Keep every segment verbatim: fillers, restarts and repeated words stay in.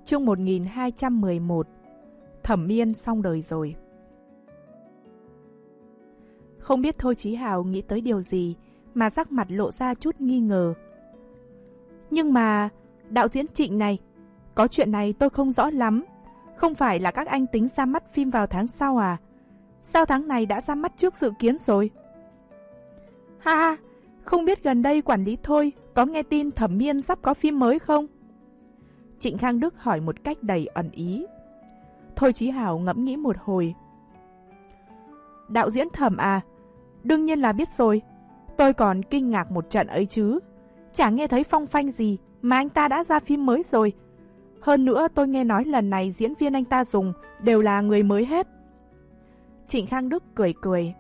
Chương một nghìn hai trăm mười một. Thẩm Miên xong đời rồi. Không biết Thôi Chí Hào nghĩ tới điều gì mà sắc mặt lộ ra chút nghi ngờ. Nhưng mà, đạo diễn Trịnh này, có chuyện này tôi không rõ lắm. Không phải là các anh tính ra mắt phim vào tháng sau à? Sao tháng này đã ra mắt trước dự kiến rồi? Ha ha, không biết gần đây quản lý Thôi có nghe tin Thẩm Miên sắp có phim mới không? Trịnh Khang Đức hỏi một cách đầy ẩn ý. Thôi Chí Hào ngẫm nghĩ một hồi. Đạo diễn Thẩm à? Đương nhiên là biết rồi. Tôi còn kinh ngạc một trận ấy chứ. Chả nghe thấy phong phanh gì mà anh ta đã ra phim mới rồi. Hơn nữa tôi nghe nói lần này diễn viên anh ta dùng đều là người mới hết. Trịnh Khang Đức cười cười.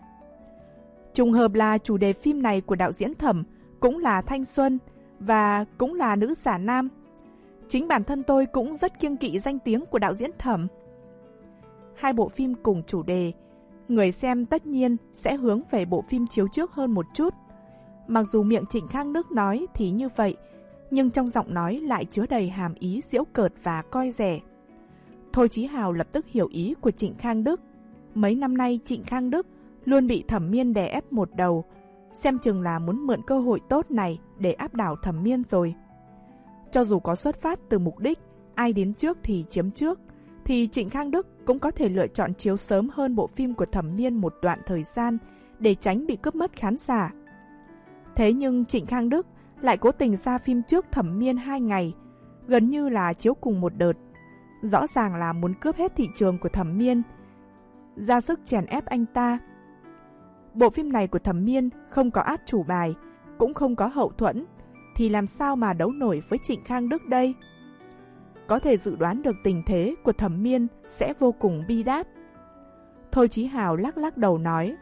Trùng hợp là chủ đề phim này của đạo diễn Thẩm cũng là thanh xuân và cũng là nữ giả nam. Chính bản thân tôi cũng rất kiêng kỵ danh tiếng của đạo diễn Thẩm. Hai bộ phim cùng chủ đề, người xem tất nhiên sẽ hướng về bộ phim chiếu trước hơn một chút. Mặc dù miệng Trịnh Khang Đức nói thì như vậy, nhưng trong giọng nói lại chứa đầy hàm ý giễu cợt và coi rẻ. Thôi Chí Hào lập tức hiểu ý của Trịnh Khang Đức. Mấy năm nay Trịnh Khang Đức luôn bị Thẩm Miên đè ép một đầu, xem chừng là muốn mượn cơ hội tốt này để áp đảo Thẩm Miên rồi. Cho dù có xuất phát từ mục đích ai đến trước thì chiếm trước, thì Trịnh Khang Đức cũng có thể lựa chọn chiếu sớm hơn bộ phim của Thẩm Miên một đoạn thời gian để tránh bị cướp mất khán giả. Thế nhưng Trịnh Khang Đức lại cố tình ra phim trước Thẩm Miên hai ngày, gần như là chiếu cùng một đợt. Rõ ràng là muốn cướp hết thị trường của Thẩm Miên, ra sức chèn ép anh ta. Bộ phim này của Thẩm Miên không có át chủ bài, cũng không có hậu thuẫn, thì làm sao mà đấu nổi với Trịnh Khang Đức đây? Có thể dự đoán được tình thế của Thẩm Miên sẽ vô cùng bi đát. Thôi Chí Hào lắc lắc đầu nói.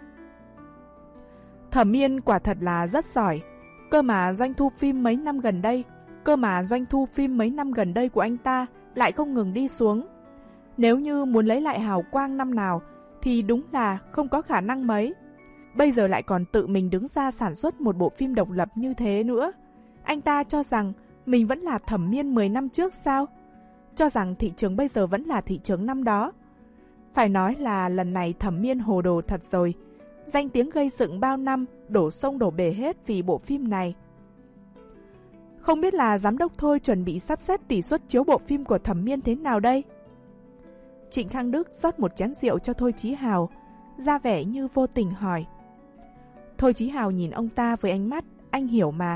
Thẩm Miên quả thật là rất giỏi, cơ mà doanh thu phim mấy năm gần đây, cơ mà doanh thu phim mấy năm gần đây của anh ta lại không ngừng đi xuống. Nếu như muốn lấy lại hào quang năm nào thì đúng là không có khả năng mấy. Bây giờ lại còn tự mình đứng ra sản xuất một bộ phim độc lập như thế nữa. Anh ta cho rằng mình vẫn là Thẩm Miên mười năm trước sao? Cho rằng thị trường bây giờ vẫn là thị trường năm đó. Phải nói là lần này Thẩm Miên hồ đồ thật rồi. Danh tiếng gây dựng bao năm đổ sông đổ bể hết vì bộ phim này. Không biết là giám đốc Thôi chuẩn bị sắp xếp tỷ suất chiếu bộ phim của Thẩm Miên thế nào đây? Trịnh Khang Đức rót một chén rượu cho Thôi Chí Hào, ra vẻ như vô tình hỏi. Thôi Chí Hào nhìn ông ta với ánh mắt, anh hiểu mà.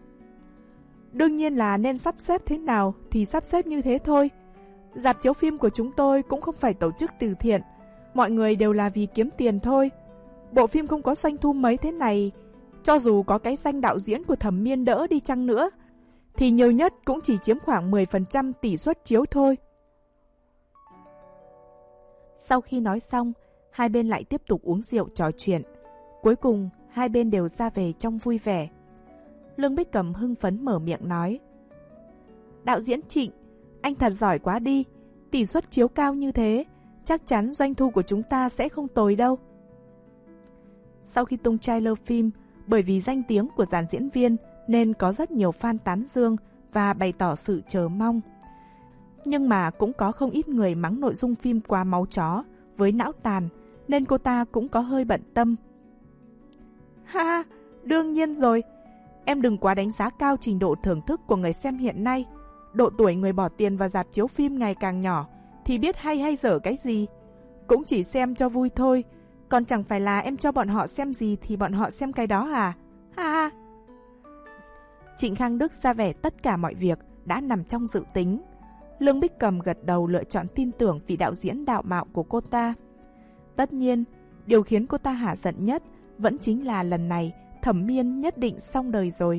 Đương nhiên là nên sắp xếp thế nào thì sắp xếp như thế thôi. Rạp chiếu phim của chúng tôi cũng không phải tổ chức từ thiện, mọi người đều là vì kiếm tiền thôi. Bộ phim không có doanh thu mấy thế này, cho dù có cái danh đạo diễn của Thẩm Miên đỡ đi chăng nữa, thì nhiều nhất cũng chỉ chiếm khoảng mười phần trăm tỷ suất chiếu thôi. Sau khi nói xong, hai bên lại tiếp tục uống rượu trò chuyện. Cuối cùng, hai bên đều ra về trong vui vẻ. Lương Bích Cầm hưng phấn mở miệng nói. Đạo diễn Trịnh, anh thật giỏi quá đi. Tỷ suất chiếu cao như thế, chắc chắn doanh thu của chúng ta sẽ không tồi đâu. Sau khi tung trailer phim, bởi vì danh tiếng của dàn diễn viên nên có rất nhiều fan tán dương và bày tỏ sự chờ mong. Nhưng mà cũng có không ít người mắng nội dung phim quá máu chó, với não tàn, nên cô ta cũng có hơi bận tâm. Ha, đương nhiên rồi. Em đừng quá đánh giá cao trình độ thưởng thức của người xem hiện nay. Độ tuổi người bỏ tiền vào rạp chiếu phim ngày càng nhỏ, thì biết hay hay dở cái gì. Cũng chỉ xem cho vui thôi, còn chẳng phải là em cho bọn họ xem gì thì bọn họ xem cái đó à? Ha ha. Trịnh Khang Đức ra vẻ tất cả mọi việc đã nằm trong dự tính. Lương Bích Cầm gật đầu lựa chọn tin tưởng vị đạo diễn đạo mạo của cô ta. Tất nhiên, điều khiến cô ta hả giận nhất vẫn chính là lần này Thẩm Miên nhất định xong đời rồi.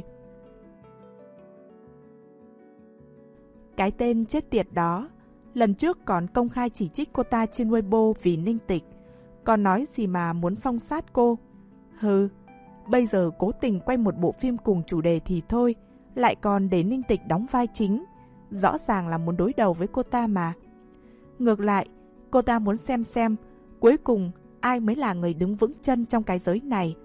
Cái tên chết tiệt đó, lần trước còn công khai chỉ trích cô ta trên Weibo vì ninh tịch, còn nói gì mà muốn phong sát cô. Hừ, bây giờ cố tình quay một bộ phim cùng chủ đề thì thôi, lại còn để ninh tịch đóng vai chính, rõ ràng là muốn đối đầu với cô ta mà. Ngược lại, cô ta muốn xem xem cuối cùng ai mới là người đứng vững chân trong cái giới này.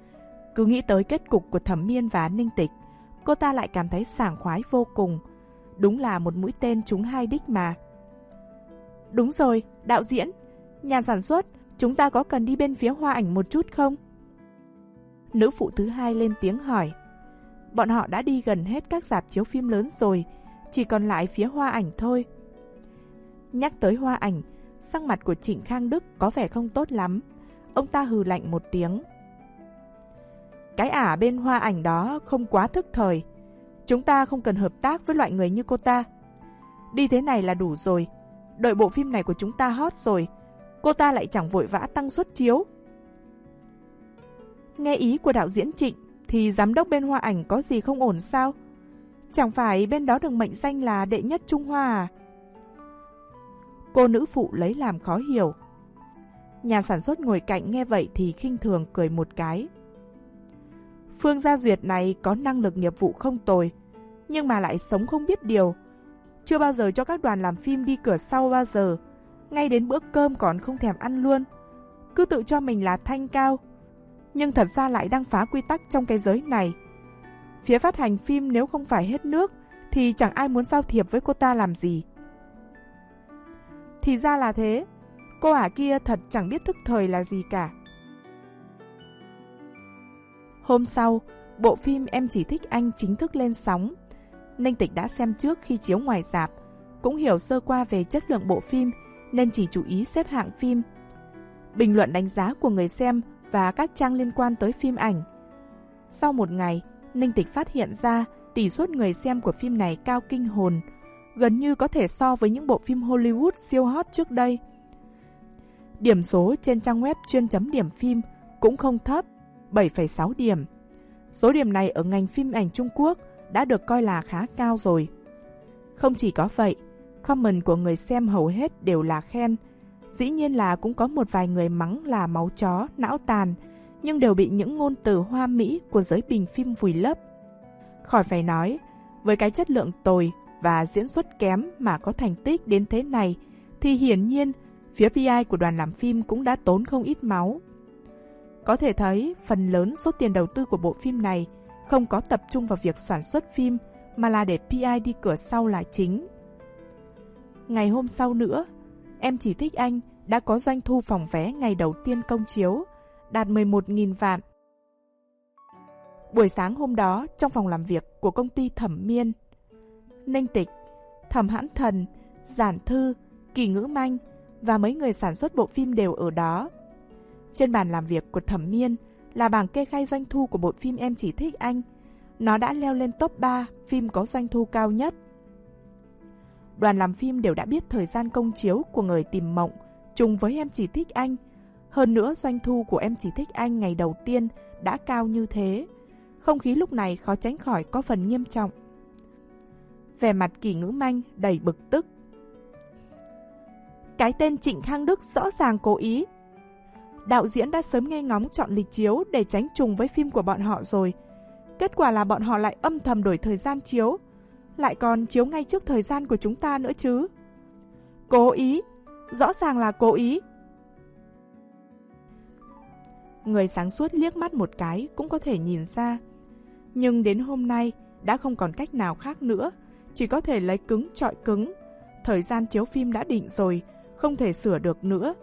Cứ nghĩ tới kết cục của Thẩm Miên và Ninh Tịch, cô ta lại cảm thấy sảng khoái vô cùng. đúng là một mũi tên trúng hai đích mà. Đúng rồi, đạo diễn, nhà sản xuất, chúng ta có cần đi bên phía hoa ảnh một chút không? Nữ phụ thứ hai lên tiếng hỏi. Bọn họ đã đi gần hết các rạp chiếu phim lớn rồi, chỉ còn lại phía hoa ảnh thôi. Nhắc tới hoa ảnh, sắc mặt của Trịnh Khang Đức có vẻ không tốt lắm. Ông ta hừ lạnh một tiếng. Cái ả bên hoa ảnh đó không quá thức thời. Chúng ta không cần hợp tác với loại người như cô ta. Đi thế này là đủ rồi. Đợi bộ phim này của chúng ta hot rồi, cô ta lại chẳng vội vã tăng suất chiếu. Nghe ý của đạo diễn Trịnh thì giám đốc bên hoa ảnh có gì không ổn sao? Chẳng phải bên đó được mệnh danh là đệ nhất Trung Hoa à? Cô nữ phụ lấy làm khó hiểu. Nhà sản xuất ngồi cạnh nghe vậy thì khinh thường cười một cái. Phương Gia Duyệt này có năng lực nghiệp vụ không tồi, nhưng mà lại sống không biết điều. Chưa bao giờ cho các đoàn làm phim đi cửa sau bao giờ. Ngay đến bữa cơm còn không thèm ăn luôn. Cứ tự cho mình là thanh cao, nhưng thật ra lại đang phá quy tắc trong cái giới này. Phía phát hành phim nếu không phải hết nước thì chẳng ai muốn giao thiệp với cô ta làm gì. Thì ra là thế. Cô ả kia thật chẳng biết thức thời là gì cả. Hôm sau, bộ phim Em Chỉ Thích Anh chính thức lên sóng. Ninh Tịch đã xem trước khi chiếu ngoài rạp, cũng hiểu sơ qua về chất lượng bộ phim nên chỉ chú ý xếp hạng phim, bình luận đánh giá của người xem và các trang liên quan tới phim ảnh. Sau một ngày, Ninh Tịch phát hiện ra tỷ suất người xem của phim này cao kinh hồn, gần như có thể so với những bộ phim Hollywood siêu hot trước đây. Điểm số trên trang web chuyên chấm điểm phim cũng không thấp, bảy phẩy sáu điểm. Số điểm này ở ngành phim ảnh Trung Quốc đã được coi là khá cao rồi. Không chỉ có vậy, comment của người xem hầu hết đều là khen. Dĩ nhiên là cũng có một vài người mắng là máu chó, não tàn, nhưng đều bị những ngôn từ hoa mỹ của giới bình phim vùi lấp. Khỏi phải nói, với cái chất lượng tồi và diễn xuất kém mà có thành tích đến thế này, thì hiển nhiên phía pê i của đoàn làm phim cũng đã tốn không ít máu. Có thể thấy, phần lớn số tiền đầu tư của bộ phim này không có tập trung vào việc sản xuất phim, mà là để pê i đi cửa sau là chính. Ngày hôm sau nữa, Em Chỉ Thích Anh đã có doanh thu phòng vé ngày đầu tiên công chiếu, đạt mười một nghìn vạn. Buổi sáng hôm đó, trong phòng làm việc của công ty Thẩm Miên, Ninh Tịch, Thẩm Hãn Thần, Giản Thư, Kỳ Ngữ Manh và mấy người sản xuất bộ phim đều ở đó. Trên bàn làm việc của Thẩm Miên là bảng kê khai doanh thu của bộ phim Em Chỉ Thích Anh. Nó đã leo lên top ba phim có doanh thu cao nhất. Đoàn làm phim đều đã biết thời gian công chiếu của Người Tìm Mộng trùng với Em Chỉ Thích Anh. Hơn nữa, doanh thu của Em Chỉ Thích Anh ngày đầu tiên đã cao như thế. Không khí lúc này khó tránh khỏi có phần nghiêm trọng. Vẻ mặt Kỳ Ngữ Manh đầy bực tức. Cái tên Trịnh Khang Đức rõ ràng cố ý. Đạo diễn đã sớm nghe ngóng chọn lịch chiếu để tránh trùng với phim của bọn họ rồi. Kết quả là bọn họ lại âm thầm đổi thời gian chiếu, lại còn chiếu ngay trước thời gian của chúng ta nữa chứ. Cố ý, rõ ràng là cố ý. Người sáng suốt liếc mắt một cái cũng có thể nhìn ra. Nhưng đến hôm nay đã không còn cách nào khác nữa, chỉ có thể lấy cứng chọi cứng. Thời gian chiếu phim đã định rồi, không thể sửa được nữa.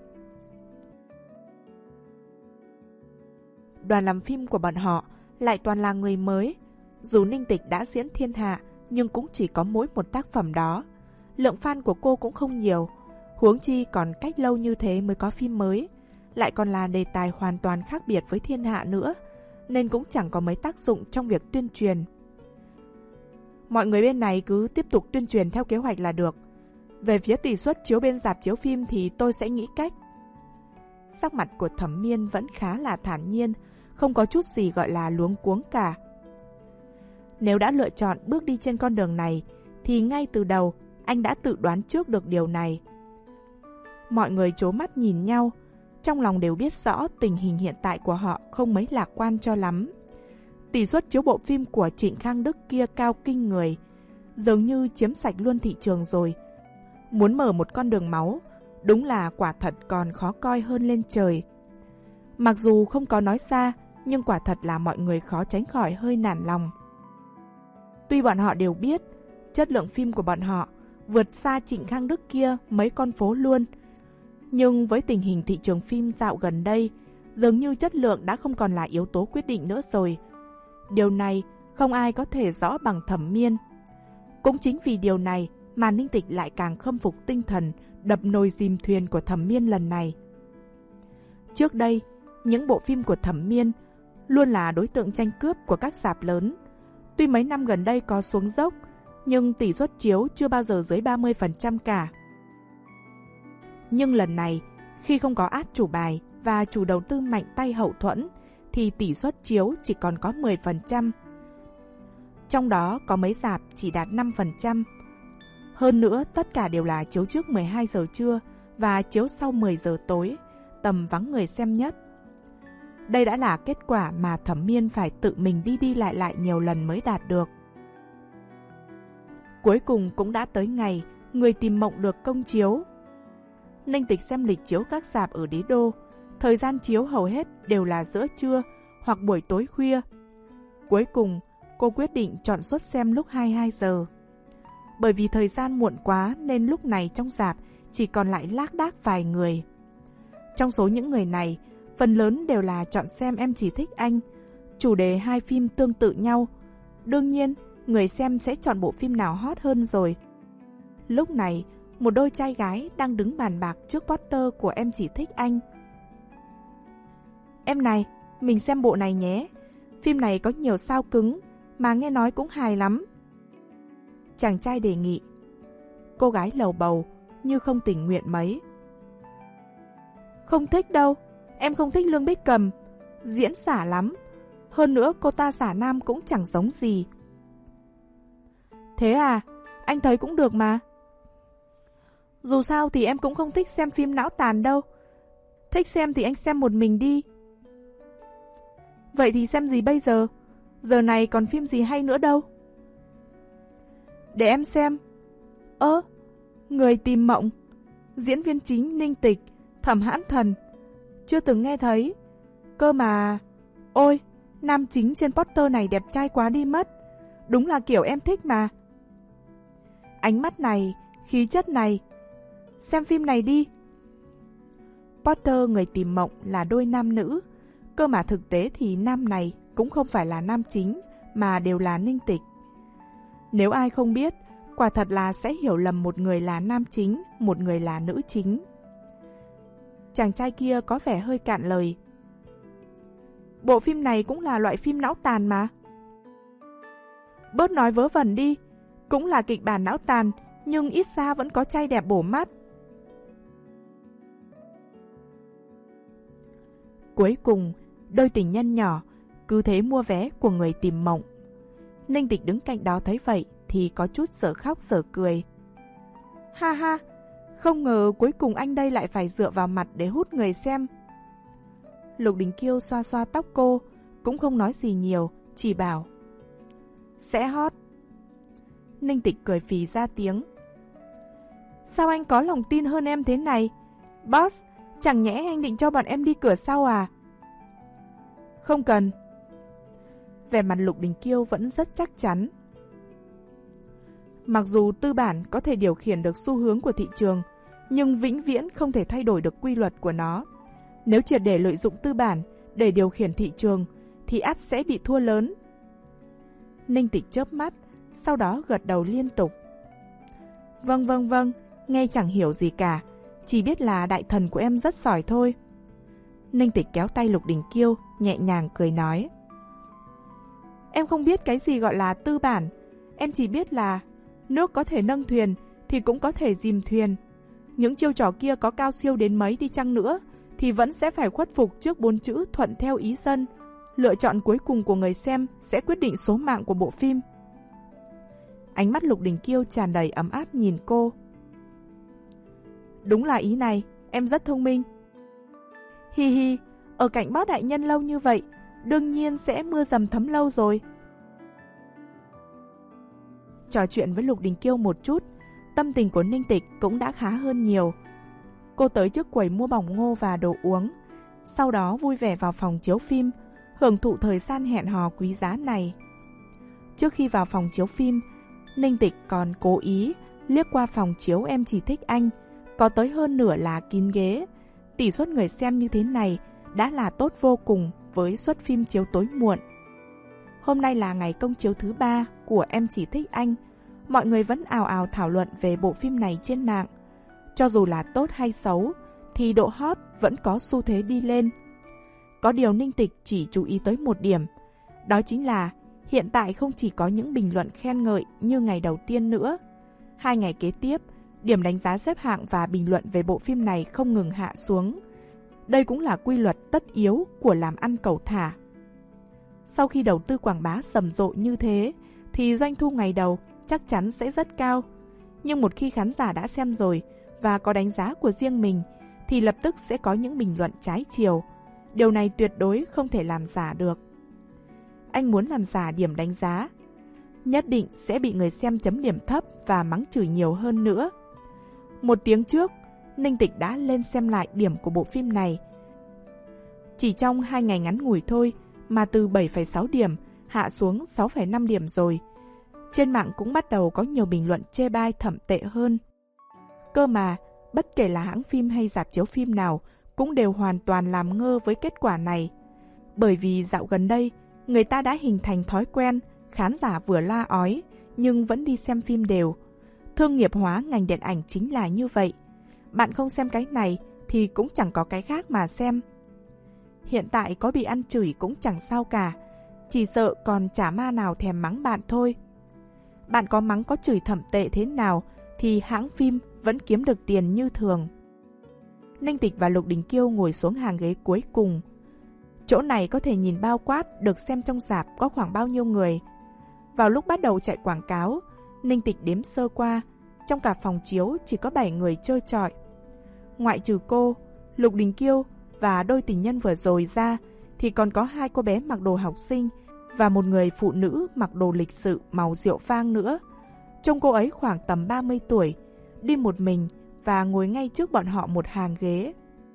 Đoàn làm phim của bọn họ lại toàn là người mới. Dù Ninh Tịch đã diễn thiên hạ, nhưng cũng chỉ có mỗi một tác phẩm đó. Lượng fan của cô cũng không nhiều. Huống chi còn cách lâu như thế mới có phim mới, lại còn là đề tài hoàn toàn khác biệt với thiên hạ nữa, nên cũng chẳng có mấy tác dụng trong việc tuyên truyền. Mọi người bên này cứ tiếp tục tuyên truyền theo kế hoạch là được. Về phía tỷ suất chiếu bên rạp chiếu phim thì tôi sẽ nghĩ cách. Sắc mặt của Thẩm Miên vẫn khá là thản nhiên, không có chút gì gọi là luống cuống cả. Nếu đã lựa chọn bước đi trên con đường này, thì ngay từ đầu anh đã tự đoán trước được điều này. Mọi người trố mắt nhìn nhau, trong lòng đều biết rõ tình hình hiện tại của họ không mấy lạc quan cho lắm. Tỷ suất chiếu bộ phim của Trịnh Khang Đức kia cao kinh người, dường như chiếm sạch luôn thị trường rồi. Muốn mở một con đường máu, đúng là quả thật còn khó coi hơn lên trời. Mặc dù không có nói ra, nhưng quả thật là mọi người khó tránh khỏi hơi nản lòng. Tuy bọn họ đều biết, chất lượng phim của bọn họ vượt xa Trịnh Khang Đức kia mấy con phố luôn. Nhưng với tình hình thị trường phim dạo gần đây, dường như chất lượng đã không còn là yếu tố quyết định nữa rồi. Điều này không ai có thể rõ bằng Thẩm Miên. Cũng chính vì điều này mà Ninh Tịch lại càng khâm phục tinh thần đập nồi dìm thuyền của Thẩm Miên lần này. Trước đây, những bộ phim của Thẩm Miên luôn là đối tượng tranh cướp của các rạp lớn. Tuy mấy năm gần đây có xuống dốc, nhưng tỷ suất chiếu chưa bao giờ dưới ba mươi phần trăm cả. Nhưng lần này, khi không có át chủ bài và chủ đầu tư mạnh tay hậu thuẫn, thì tỷ suất chiếu chỉ còn có mười phần trăm. Trong đó có mấy rạp chỉ đạt năm phần trăm. Hơn nữa, tất cả đều là chiếu trước mười hai giờ trưa và chiếu sau mười giờ tối, tầm vắng người xem nhất. Đây đã là kết quả mà Thẩm Miên phải tự mình đi đi lại lại nhiều lần mới đạt được. Cuối cùng cũng đã tới ngày Người Tìm Mộng được công chiếu. Ninh Tịch xem lịch chiếu các rạp ở đế đô, thời gian chiếu hầu hết đều là giữa trưa hoặc buổi tối khuya. Cuối cùng, cô quyết định chọn suất xem lúc hai mươi hai giờ. Bởi vì thời gian muộn quá nên lúc này trong rạp chỉ còn lại lác đác vài người. Trong số những người này, phần lớn đều là chọn xem Em Chỉ Thích Anh, chủ đề hai phim tương tự nhau. Đương nhiên, người xem sẽ chọn bộ phim nào hot hơn rồi. Lúc này, một đôi trai gái đang đứng bàn bạc trước poster của Em Chỉ Thích Anh. Em này, mình xem bộ này nhé. Phim này có nhiều sao cứng, mà nghe nói cũng hài lắm. Chàng trai đề nghị. Cô gái lầu bầu, như không tình nguyện mấy. Không thích đâu, em không thích Lương Bích Cầm. Diễn xả lắm. Hơn nữa cô ta xả nam cũng chẳng giống gì. Thế à, anh thấy cũng được mà. Dù sao thì em cũng không thích xem phim não tàn đâu. Thích xem thì anh xem một mình đi. Vậy thì xem gì bây giờ? Giờ này còn phim gì hay nữa đâu. Để em xem. Ơ, Người Tìm Mộng. Diễn viên chính Ninh Tịch, Thẩm Hãn Thần. Chưa từng nghe thấy. Cơ mà... Ôi, nam chính trên poster này đẹp trai quá đi mất. Đúng là kiểu em thích mà. Ánh mắt này, khí chất này. Xem phim này đi. Poster Người Tìm Mộng là đôi nam nữ. Cơ mà thực tế thì nam này cũng không phải là nam chính, mà đều là Ninh Tịch. Nếu ai không biết, quả thật là sẽ hiểu lầm một người là nam chính, một người là nữ chính. Chàng trai kia có vẻ hơi cạn lời. Bộ phim này cũng là loại phim não tàn mà. Bớt nói vớ vẩn đi. Cũng là kịch bản não tàn, nhưng ít ra vẫn có trai đẹp bổ mắt. Cuối cùng, đôi tình nhân nhỏ cứ thế mua vé của Người Tìm Mộng. Ninh Tịch đứng cạnh đó thấy vậy thì có chút dở khóc dở cười. Ha ha, không ngờ cuối cùng anh đây lại phải dựa vào mặt để hút người xem. Lục Đình Kiêu xoa xoa tóc cô, cũng không nói gì nhiều, chỉ bảo sẽ hot. Ninh Tịch cười phì ra tiếng. Sao anh có lòng tin hơn em thế này? Boss, chẳng nhẽ anh định cho bọn em đi cửa sau à? Không cần. Vẻ mặt Lục Đình Kiêu vẫn rất chắc chắn. Mặc dù tư bản có thể điều khiển được xu hướng của thị trường, nhưng vĩnh viễn không thể thay đổi được quy luật của nó. Nếu triệt để lợi dụng tư bản để điều khiển thị trường, thì ắt sẽ bị thua lớn. Ninh Tịch chớp mắt, sau đó gật đầu liên tục. Vâng vâng vâng, nghe chẳng hiểu gì cả, chỉ biết là đại thần của em rất giỏi thôi. Ninh Tịch kéo tay Lục Đình Kiêu, nhẹ nhàng cười nói. Em không biết cái gì gọi là tư bản, em chỉ biết là nước có thể nâng thuyền thì cũng có thể dìm thuyền. Những chiêu trò kia có cao siêu đến mấy đi chăng nữa thì vẫn sẽ phải khuất phục trước bốn chữ thuận theo ý dân. Lựa chọn cuối cùng của người xem sẽ quyết định số mạng của bộ phim. Ánh mắt Lục Đình Kiêu tràn đầy ấm áp nhìn cô. Đúng là ý này, em rất thông minh. Hi hi, ở cạnh Bác đại nhân lâu như vậy, đương nhiên sẽ mưa dầm thấm lâu rồi. Trò chuyện với Lục Đình Kiêu một chút, tâm tình của Ninh Tịch cũng đã khá hơn nhiều. Cô tới trước quầy mua bỏng ngô và đồ uống, sau đó vui vẻ vào phòng chiếu phim, hưởng thụ thời gian hẹn hò quý giá này. Trước khi vào phòng chiếu phim, Ninh Tịch còn cố ý liếc qua phòng chiếu Em Chỉ Thích Anh, có tới hơn nửa là kín ghế. Tỷ suất người xem như thế này đã là tốt vô cùng với suất phim chiếu tối muộn. Hôm nay là ngày công chiếu thứ ba của Em Chỉ Thích Anh. Mọi người vẫn ào ào thảo luận về bộ phim này trên mạng. Cho dù là tốt hay xấu, thì độ hot vẫn có xu thế đi lên. Có điều Ninh Tịch chỉ chú ý tới một điểm. Đó chính là hiện tại không chỉ có những bình luận khen ngợi như ngày đầu tiên nữa. Hai ngày kế tiếp, điểm đánh giá xếp hạng và bình luận về bộ phim này không ngừng hạ xuống. Đây cũng là quy luật tất yếu của làm ăn cẩu thả. Sau khi đầu tư quảng bá rầm rộ như thế, thì doanh thu ngày đầu chắc chắn sẽ rất cao. Nhưng một khi khán giả đã xem rồi và có đánh giá của riêng mình, thì lập tức sẽ có những bình luận trái chiều. Điều này tuyệt đối không thể làm giả được. Anh muốn làm giả điểm đánh giá, nhất định sẽ bị người xem chấm điểm thấp và mắng chửi nhiều hơn nữa. Một tiếng trước, Ninh Tịch đã lên xem lại điểm của bộ phim này. Chỉ trong hai ngày ngắn ngủi thôi mà từ bảy phẩy sáu điểm hạ xuống sáu phẩy năm điểm rồi. Trên mạng cũng bắt đầu có nhiều bình luận chê bai thậm tệ hơn. Cơ mà, bất kể là hãng phim hay rạp chiếu phim nào cũng đều hoàn toàn làm ngơ với kết quả này. Bởi vì dạo gần đây, người ta đã hình thành thói quen khán giả vừa la ói nhưng vẫn đi xem phim đều. Thương nghiệp hóa ngành điện ảnh chính là như vậy. Bạn không xem cái này thì cũng chẳng có cái khác mà xem. Hiện tại có bị ăn chửi cũng chẳng sao cả, chỉ sợ còn chả ma nào thèm mắng bạn thôi. Bạn có mắng có chửi thậm tệ thế nào thì hãng phim vẫn kiếm được tiền như thường. Ninh Tịch và Lục Đình Kiêu ngồi xuống hàng ghế cuối cùng. Chỗ này có thể nhìn bao quát được xem trong rạp có khoảng bao nhiêu người. Vào lúc bắt đầu chạy quảng cáo, Ninh Tịch đếm sơ qua, trong cả phòng chiếu chỉ có bảy người chơi chọi. Ngoại trừ cô, Lục Đình Kiêu và đôi tình nhân vừa rồi ra, thì còn có hai cô bé mặc đồ học sinh và một người phụ nữ mặc đồ lịch sự màu rượu vang nữa. Trông cô ấy khoảng tầm ba mươi tuổi, đi một mình và ngồi ngay trước bọn họ một hàng ghế.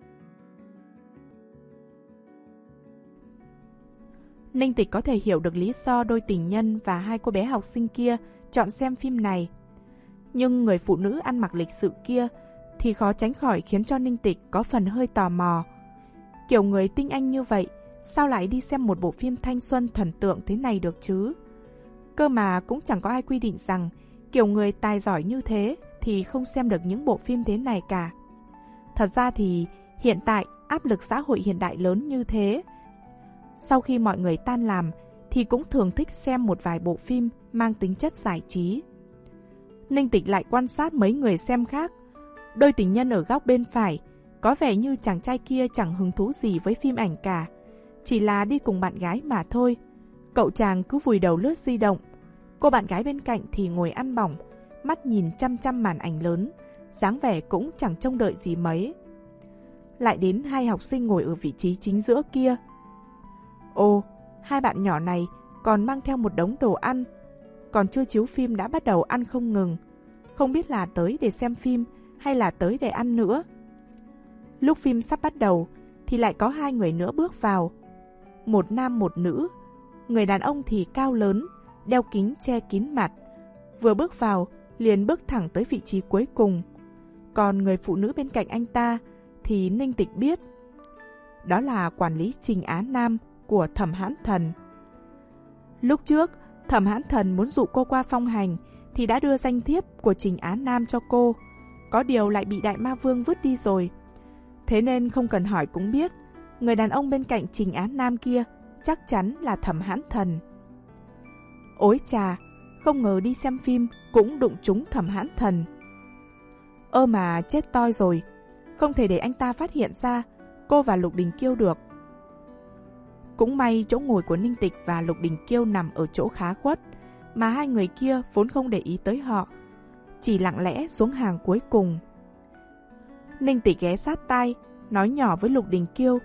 Ninh Tịch có thể hiểu được lý do đôi tình nhân và hai cô bé học sinh kia chọn xem phim này. Nhưng người phụ nữ ăn mặc lịch sự kia thì khó tránh khỏi khiến cho Ninh Tịch có phần hơi tò mò. Kiểu người tinh anh như vậy, sao lại đi xem một bộ phim thanh xuân thần tượng thế này được chứ? Cơ mà cũng chẳng có ai quy định rằng kiểu người tài giỏi như thế thì không xem được những bộ phim thế này cả. Thật ra thì hiện tại áp lực xã hội hiện đại lớn như thế. Sau khi mọi người tan làm thì cũng thường thích xem một vài bộ phim mang tính chất giải trí. Ninh Tịch lại quan sát mấy người xem khác. Đôi tình nhân ở góc bên phải có vẻ như chàng trai kia chẳng hứng thú gì với phim ảnh cả, chỉ là đi cùng bạn gái mà thôi. Cậu chàng cứ vùi đầu lướt di động. Cô bạn gái bên cạnh thì ngồi ăn bỏng, mắt nhìn chăm chăm màn ảnh lớn, dáng vẻ cũng chẳng trông đợi gì mấy. Lại đến hai học sinh ngồi ở vị trí chính giữa kia. Ồ, hai bạn nhỏ này còn mang theo một đống đồ ăn, còn chưa chiếu phim đã bắt đầu ăn không ngừng. Không biết là tới để xem phim hay là tới để ăn nữa. Lúc phim sắp bắt đầu thì lại có hai người nữa bước vào. Một nam một nữ. Người đàn ông thì cao lớn, đeo kính che kín mặt. Vừa bước vào liền bước thẳng tới vị trí cuối cùng. Còn người phụ nữ bên cạnh anh ta thì Ninh Tịch biết. Đó là quản lý Trình Á Nam của Thẩm Hãn Thần. Lúc trước, Thẩm Hãn Thần muốn dụ cô qua phong hành thì đã đưa danh thiếp của Trình Á Nam cho cô. Có điều lại bị Đại Ma Vương vứt đi rồi. Thế nên không cần hỏi cũng biết, người đàn ông bên cạnh Trình Á Nam kia chắc chắn là Thẩm Hãn Thần. Ối chà, không ngờ đi xem phim cũng đụng trúng Thẩm Hãn Thần. Ơ mà chết toi rồi, không thể để anh ta phát hiện ra cô và Lục Đình Kiêu được. Cũng may chỗ ngồi của Ninh Tịch và Lục Đình Kiêu nằm ở chỗ khá khuất, mà hai người kia vốn không để ý tới họ, chỉ lặng lẽ xuống hàng cuối cùng. Ninh Tịch ghé sát tai, nói nhỏ với Lục Đình Kiêu.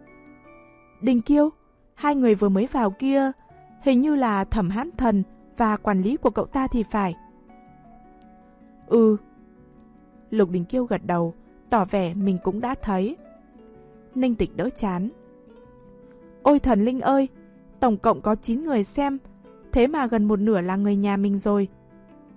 Đình Kiêu, hai người vừa mới vào kia, hình như là Thẩm Hãn Thần và quản lý của cậu ta thì phải. Ừ. Lục Đình Kiêu gật đầu, tỏ vẻ mình cũng đã thấy. Ninh Tịch đỡ chán. Ôi thần linh ơi, tổng cộng có chín người xem, thế mà gần một nửa là người nhà mình rồi.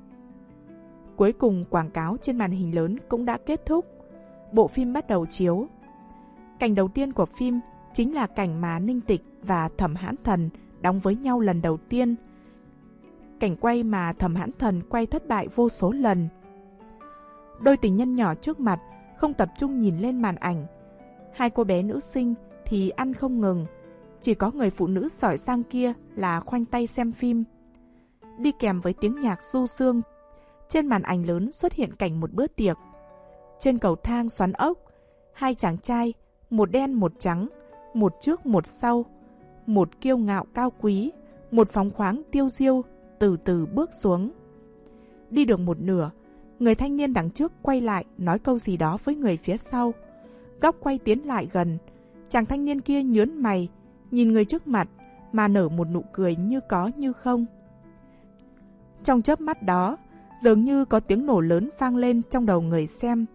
Cuối cùng quảng cáo trên màn hình lớn cũng đã kết thúc. Bộ phim bắt đầu chiếu. Cảnh đầu tiên của phim chính là cảnh mà Ninh Tịch và Thẩm Hãn Thần đóng với nhau lần đầu tiên. Cảnh quay mà Thẩm Hãn Thần quay thất bại vô số lần. Đôi tình nhân nhỏ trước mặt không tập trung nhìn lên màn ảnh. Hai cô bé nữ sinh thì ăn không ngừng. Chỉ có người phụ nữ giỏi giang kia là khoanh tay xem phim. Đi kèm với tiếng nhạc du dương, trên màn ảnh lớn xuất hiện cảnh một bữa tiệc. Trên cầu thang xoắn ốc, hai chàng trai, một đen một trắng, một trước một sau, một kiêu ngạo cao quý, một phóng khoáng tiêu diêu, từ từ bước xuống. Đi được một nửa, người thanh niên đằng trước quay lại nói câu gì đó với người phía sau. Góc quay tiến lại gần, chàng thanh niên kia nhướng mày, nhìn người trước mặt mà nở một nụ cười như có như không. Trong chớp mắt đó, dường như có tiếng nổ lớn vang lên trong đầu người xem.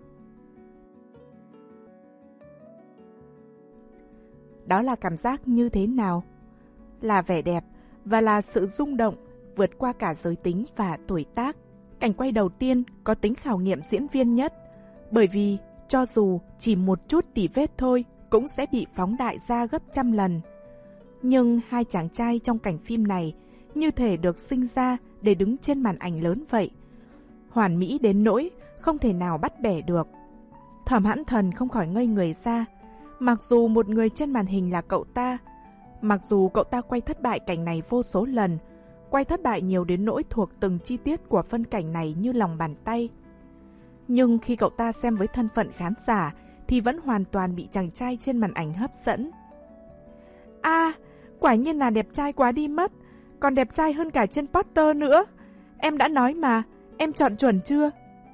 Đó là cảm giác như thế nào? Là vẻ đẹp và là sự rung động vượt qua cả giới tính và tuổi tác. Cảnh quay đầu tiên có tính khảo nghiệm diễn viên nhất, bởi vì cho dù chỉ một chút tỉ vết thôi cũng sẽ bị phóng đại ra gấp trăm lần. Nhưng hai chàng trai trong cảnh phim này như thể được sinh ra để đứng trên màn ảnh lớn vậy. Hoàn mỹ đến nỗi không thể nào bắt bẻ được. Thẩm Hãn Thần không khỏi ngây người ra. Mặc dù một người trên màn hình là cậu ta, mặc dù cậu ta quay thất bại cảnh này vô số lần, quay thất bại nhiều đến nỗi thuộc từng chi tiết của phân cảnh này như lòng bàn tay, nhưng khi cậu ta xem với thân phận khán giả thì vẫn hoàn toàn bị chàng trai trên màn ảnh hấp dẫn. A, à, quả nhiên là đẹp trai quá đi mất, còn đẹp trai hơn cả trên poster nữa. Em đã nói mà, em chọn chuẩn chưa?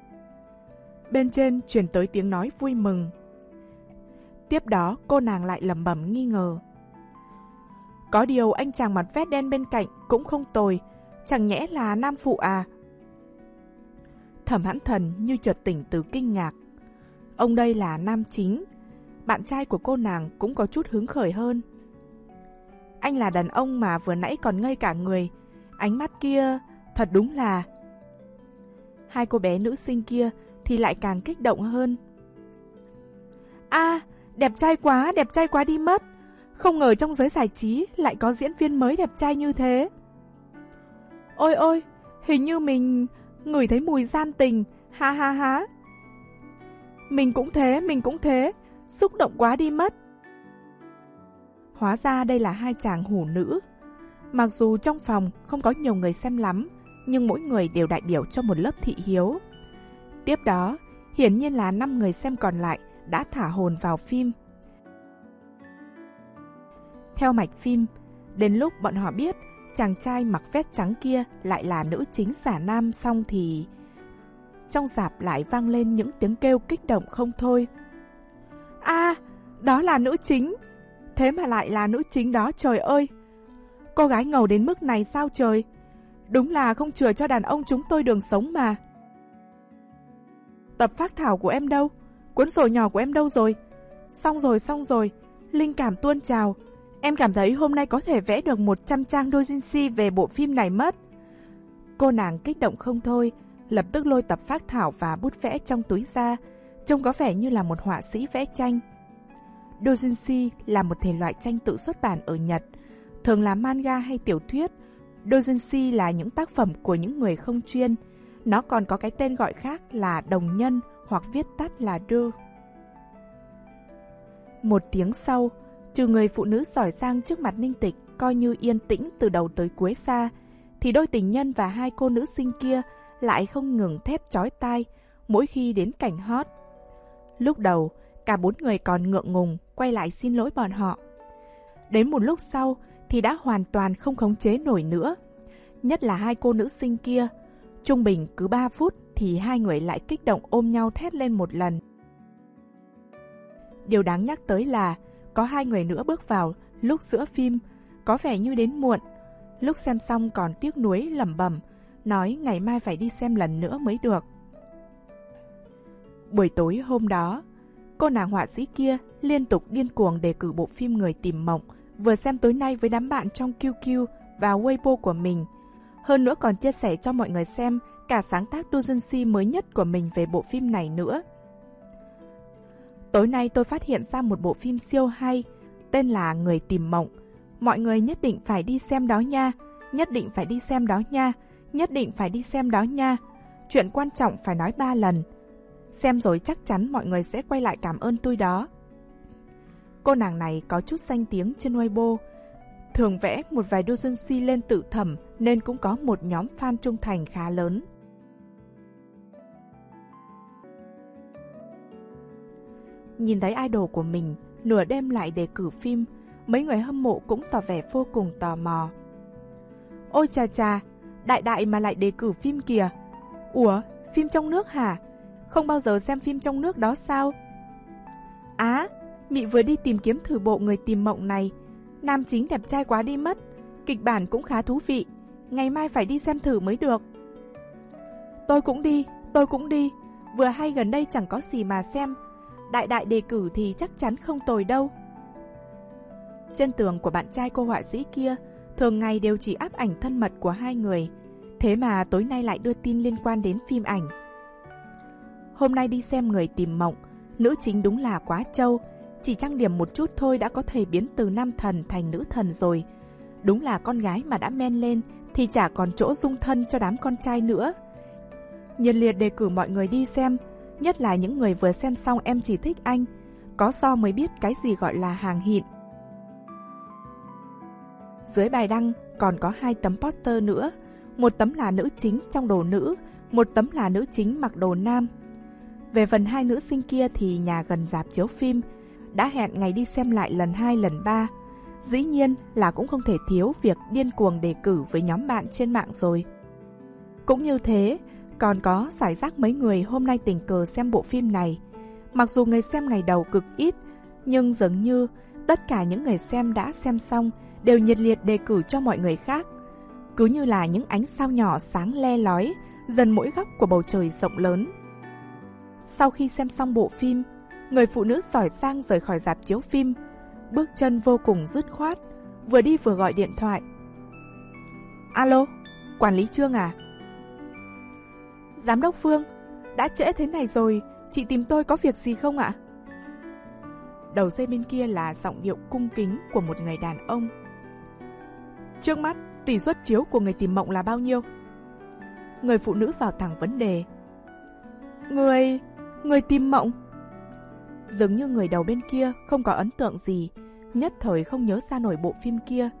Bên trên truyền tới tiếng nói vui mừng. Tiếp đó cô nàng lại lẩm bẩm nghi ngờ. Có điều anh chàng mặt vét đen bên cạnh cũng không tồi, chẳng nhẽ là nam phụ à? Thẩm Hãn Thần như chợt tỉnh từ kinh ngạc. Ông đây là nam chính. Bạn trai của cô nàng cũng có chút hứng khởi hơn. Anh là đàn ông mà vừa nãy còn ngây cả người. Ánh mắt kia thật đúng là... Hai cô bé nữ sinh kia thì lại càng kích động hơn. A, à, đẹp trai quá, đẹp trai quá đi mất. Không ngờ trong giới giải trí lại có diễn viên mới đẹp trai như thế. Ôi ôi, hình như mình ngửi thấy mùi gian tình, ha ha ha. Mình cũng thế, mình cũng thế, xúc động quá đi mất. Hóa ra đây là hai chàng hủ nữ. Mặc dù trong phòng không có nhiều người xem lắm, nhưng mỗi người đều đại biểu cho một lớp thị hiếu. Tiếp đó, hiển nhiên là năm người xem còn lại đã thả hồn vào phim. Theo mạch phim, đến lúc bọn họ biết chàng trai mặc vest trắng kia lại là nữ chính giả nam xong thì... Trong rạp lại vang lên những tiếng kêu kích động không thôi. A, à, đó là nữ chính. Thế mà lại là nữ chính đó, trời ơi. Cô gái ngầu đến mức này sao trời. Đúng là không chừa cho đàn ông chúng tôi đường sống mà. Tập phác thảo của em đâu? Cuốn sổ nhỏ của em đâu rồi? Xong rồi, xong rồi. Linh cảm tuôn trào. Em cảm thấy hôm nay có thể vẽ được một trăm trang doujinshi về bộ phim này mất. Cô nàng kích động không thôi, lập tức lôi tập phác thảo và bút vẽ trong túi ra, trông có vẻ như là một họa sĩ vẽ tranh. Doujinshi là một thể loại tranh tự xuất bản ở Nhật, thường là manga hay tiểu thuyết. Doujinshi là những tác phẩm của những người không chuyên. Nó còn có cái tên gọi khác là đồng nhân hoặc viết tắt là do. Một tiếng sau, trừ người phụ nữ giỏi giang trước mặt Ninh Tịch coi như yên tĩnh từ đầu tới cuối xa, thì đôi tình nhân và hai cô nữ sinh kia lại không ngừng thét chói tai mỗi khi đến cảnh hot. Lúc đầu, cả bốn người còn ngượng ngùng quay lại xin lỗi bọn họ. Đến một lúc sau thì đã hoàn toàn không khống chế nổi nữa. Nhất là hai cô nữ sinh kia, trung bình cứ ba phút thì hai người lại kích động ôm nhau thét lên một lần. Điều đáng nhắc tới là có hai người nữa bước vào lúc giữa phim, có vẻ như đến muộn. Lúc xem xong còn tiếc nuối lẩm bẩm, nói ngày mai phải đi xem lần nữa mới được. Buổi tối hôm đó, cô nàng họa sĩ kia liên tục điên cuồng đề cử bộ phim Người Tìm Mộng, vừa xem tối nay với đám bạn trong quy quy và Weibo của mình. Hơn nữa còn chia sẻ cho mọi người xem cả sáng tác doujinshi mới nhất của mình về bộ phim này nữa. Tối nay tôi phát hiện ra một bộ phim siêu hay, tên là Người Tìm Mộng. Mọi người nhất định phải đi xem đó nha, nhất định phải đi xem đó nha, nhất định phải đi xem đó nha. Chuyện quan trọng phải nói ba lần. Xem rồi chắc chắn mọi người sẽ quay lại cảm ơn tôi đó. Cô nàng này có chút danh tiếng trên Weibo, thường vẽ một vài doujinshi lên tự thẩm nên cũng có một nhóm fan trung thành khá lớn. Nhìn thấy idol của mình nửa đêm lại đề cử phim, mấy người hâm mộ cũng tỏ vẻ vô cùng tò mò. Ôi chà chà, đại đại mà lại đề cử phim kìa. Ủa, phim trong nước hả? Không bao giờ xem phim trong nước đó sao? Á, Mị vừa đi tìm kiếm thử bộ Người Tìm Mộng này. Nam chính đẹp trai quá đi mất, kịch bản cũng khá thú vị. Ngày mai phải đi xem thử mới được. Tôi cũng đi, tôi cũng đi. Vừa hay gần đây chẳng có gì mà xem. Đại đại đề cử thì chắc chắn không tồi đâu. Trên tường của bạn trai cô họa sĩ kia thường ngày đều chỉ áp ảnh thân mật của hai người, thế mà tối nay lại đưa tin liên quan đến phim ảnh. Hôm nay đi xem Người Tìm Mộng, nữ chính đúng là quá trâu, chỉ trang điểm một chút thôi đã có thể biến từ nam thần thành nữ thần rồi. Đúng là con gái mà đã men lên thì chả còn chỗ dung thân cho đám con trai nữa. Nhiệt liệt đề cử mọi người đi xem, nhất là những người vừa xem xong Em Chỉ Thích Anh, có so mới biết cái gì gọi là hàng hịn. Dưới bài đăng còn có hai tấm poster nữa, một tấm là nữ chính trong đồ nữ, một tấm là nữ chính mặc đồ nam. Về phần hai nữ sinh kia thì nhà gần rạp chiếu phim đã hẹn ngày đi xem lại lần hai lần ba. Dĩ nhiên là cũng không thể thiếu việc điên cuồng đề cử với nhóm bạn trên mạng rồi. Cũng như thế, còn có rải rác mấy người hôm nay tình cờ xem bộ phim này. Mặc dù người xem ngày đầu cực ít, nhưng dường như tất cả những người xem đã xem xong đều nhiệt liệt đề cử cho mọi người khác. Cứ như là những ánh sao nhỏ sáng le lói dần mỗi góc của bầu trời rộng lớn. Sau khi xem xong bộ phim, người phụ nữ giỏi giang rời khỏi rạp chiếu phim, bước chân vô cùng dứt khoát, vừa đi vừa gọi điện thoại. Alo, quản lý Trương à? Giám đốc Phương, đã trễ thế này rồi, chị tìm tôi có việc gì không ạ? Đầu dây bên kia là giọng điệu cung kính của một người đàn ông. Trước mắt, tỷ suất chiếu của Người Tìm Mộng là bao nhiêu? Người phụ nữ vào thẳng vấn đề. Người... Người Tìm Mộng? Dường như người đầu bên kia không có ấn tượng gì, nhất thời không nhớ ra nổi bộ phim kia.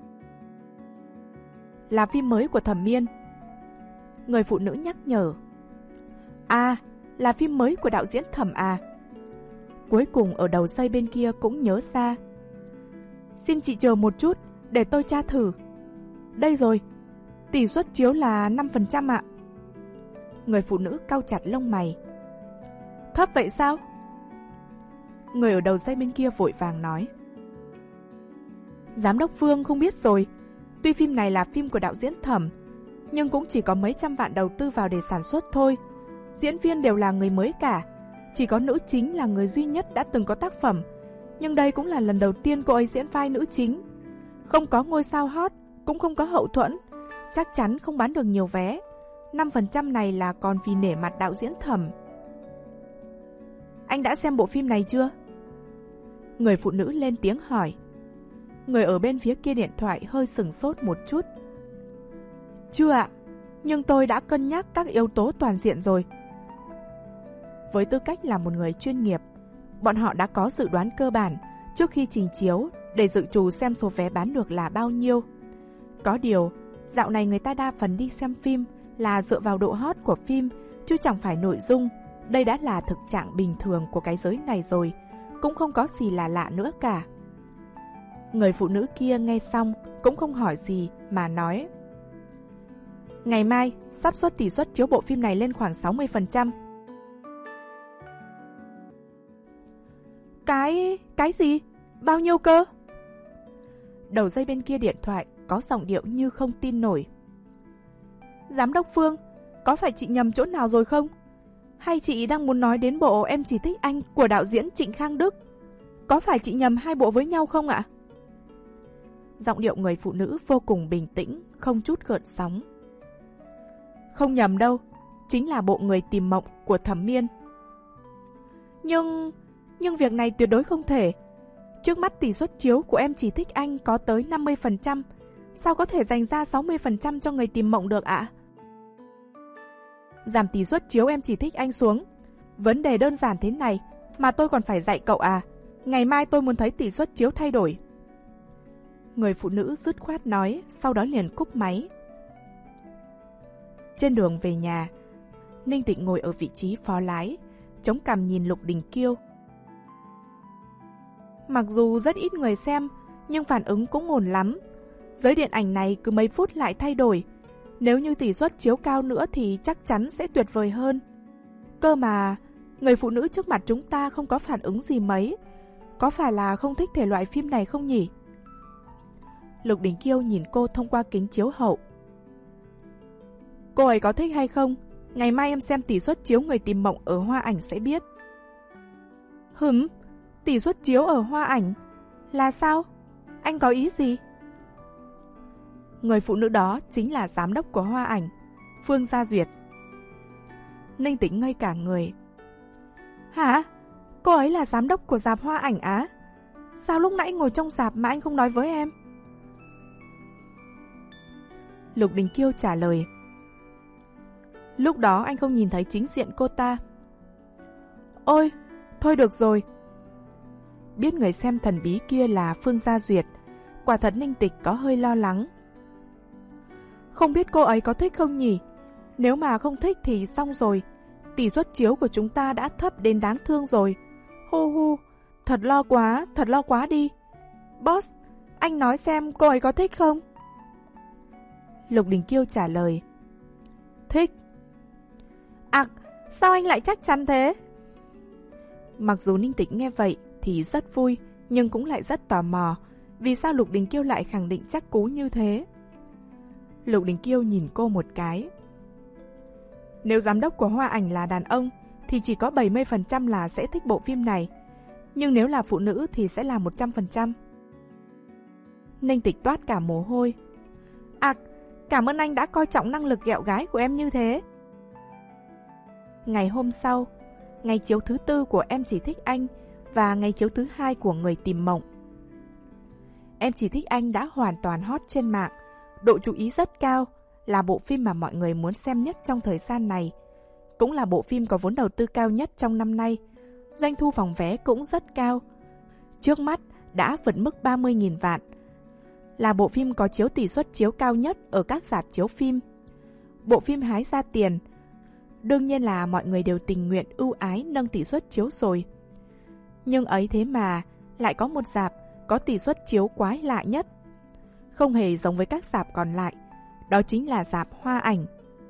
Là phim mới của Thẩm Miên. Người phụ nữ nhắc nhở. À, là phim mới của đạo diễn Thẩm à? Cuối cùng ở đầu dây bên kia cũng nhớ ra. Xin chị chờ một chút, để tôi tra thử. Đây rồi, tỷ suất chiếu là năm phần trăm ạ. Người phụ nữ cau chặt lông mày. Thấp vậy sao? Người ở đầu dây bên kia vội vàng nói. Giám đốc Phương không biết rồi. Tuy phim này là phim của đạo diễn Thẩm, nhưng cũng chỉ có mấy trăm vạn đầu tư vào để sản xuất thôi. Diễn viên đều là người mới cả, chỉ có nữ chính là người duy nhất đã từng có tác phẩm. Nhưng đây cũng là lần đầu tiên cô ấy diễn vai nữ chính. Không có ngôi sao hot, cũng không có hậu thuẫn, chắc chắn không bán được nhiều vé. năm phần trăm này là còn vì nể mặt đạo diễn Thẩm. Anh đã xem bộ phim này chưa? Người phụ nữ lên tiếng hỏi. Người ở bên phía kia điện thoại hơi sửng sốt một chút. Chưa ạ, nhưng tôi đã cân nhắc các yếu tố toàn diện rồi. Với tư cách là một người chuyên nghiệp, bọn họ đã có dự đoán cơ bản trước khi trình chiếu để dự trù xem số vé bán được là bao nhiêu. Có điều, dạo này người ta đa phần đi xem phim là dựa vào độ hot của phim, chứ chẳng phải nội dung. Đây đã là thực trạng bình thường của cái giới này rồi, cũng không có gì là lạ nữa cả. Người phụ nữ kia nghe xong cũng không hỏi gì mà nói. Ngày mai, xác suất tỷ suất chiếu bộ phim này lên khoảng sáu mươi phần trăm. Cái... cái gì? Bao nhiêu cơ? Đầu dây bên kia điện thoại có giọng điệu như không tin nổi. Giám đốc Phương, có phải chị nhầm chỗ nào rồi không? Hay chị đang muốn nói đến bộ Em Chỉ Thích Anh của đạo diễn Trịnh Khang Đức? Có phải chị nhầm hai bộ với nhau không ạ? Giọng điệu người phụ nữ vô cùng bình tĩnh, không chút gợn sóng. Không nhầm đâu, chính là bộ Người Tìm Mộng của Thẩm Miên. Nhưng, nhưng việc này tuyệt đối không thể. Trước mắt tỷ suất chiếu của Em Chỉ Thích Anh có tới năm mươi phần trăm, sao có thể dành ra sáu mươi phần trăm cho Người Tìm Mộng được ạ? Giảm tỷ suất chiếu Em Chỉ Thích Anh xuống. Vấn đề đơn giản thế này mà tôi còn phải dạy cậu à? Ngày mai tôi muốn thấy tỷ suất chiếu thay đổi. Người phụ nữ dứt khoát nói, sau đó liền cúp máy. Trên đường về nhà, Ninh Tịch ngồi ở vị trí phó lái, chống cằm nhìn Lục Đình Kiêu. Mặc dù rất ít người xem, nhưng phản ứng cũng ổn lắm. Giới điện ảnh này cứ mấy phút lại thay đổi. Nếu như tỷ suất chiếu cao nữa thì chắc chắn sẽ tuyệt vời hơn. Cơ mà, người phụ nữ trước mặt chúng ta không có phản ứng gì mấy. Có phải là không thích thể loại phim này không nhỉ? Lục Đình Kiêu nhìn cô thông qua kính chiếu hậu. Cô ấy có thích hay không? Ngày mai em xem tỷ suất chiếu Người Tìm Mộng ở Hoa Ảnh sẽ biết. Hửm, tỷ suất chiếu ở Hoa Ảnh? Là sao? Anh có ý gì? Người phụ nữ đó chính là giám đốc của Hoa Ảnh, Phương Gia Duyệt. Ninh Tĩnh ngây cả người. Hả? Cô ấy là giám đốc của rạp Hoa Ảnh á? Sao lúc nãy ngồi trong rạp mà anh không nói với em? Lục Đình Kiêu trả lời. Lúc đó anh không nhìn thấy chính diện cô ta. Ôi, thôi được rồi. Biết người xem thần bí kia là Phương Gia Duyệt, quả thật Ninh Tịch có hơi lo lắng. Không biết cô ấy có thích không nhỉ? Nếu mà không thích thì xong rồi. Tỷ suất chiếu của chúng ta đã thấp đến đáng thương rồi. Hu hu, thật lo quá, thật lo quá đi. Boss, anh nói xem cô ấy có thích không? Lục Đình Kiêu trả lời. Thích. À, sao anh lại chắc chắn thế? Mặc dù Ninh Tịch nghe vậy thì rất vui, nhưng cũng lại rất tò mò. Vì sao Lục Đình Kiêu lại khẳng định chắc cú như thế? Lục Đình Kiêu nhìn cô một cái. Nếu giám đốc của Hoa Ảnh là đàn ông thì chỉ có bảy mươi phần trăm là sẽ thích bộ phim này. Nhưng nếu là phụ nữ thì sẽ là một trăm phần trăm. Ninh Tịch toát cả mồ hôi. À, cảm ơn anh đã coi trọng năng lực ghẹo gái của em như thế. Ngày hôm sau, ngày chiếu thứ tư của Em Chỉ Thích Anh và ngày chiếu thứ hai của Người Tìm Mộng. Em Chỉ Thích Anh đã hoàn toàn hot trên mạng, độ chú ý rất cao, là bộ phim mà mọi người muốn xem nhất trong thời gian này. Cũng là bộ phim có vốn đầu tư cao nhất trong năm nay, doanh thu phòng vé cũng rất cao. Trước mắt đã vượt mức ba mươi nghìn vạn, là bộ phim có chiếu tỷ suất chiếu cao nhất ở các rạp chiếu phim. Bộ phim hái ra tiền, đương nhiên là mọi người đều tình nguyện ưu ái nâng tỷ suất chiếu rồi. Nhưng ấy thế mà, lại có một rạp có tỷ suất chiếu quái lạ nhất. Không hề giống với các rạp còn lại, đó chính là rạp Hoa Ảnh.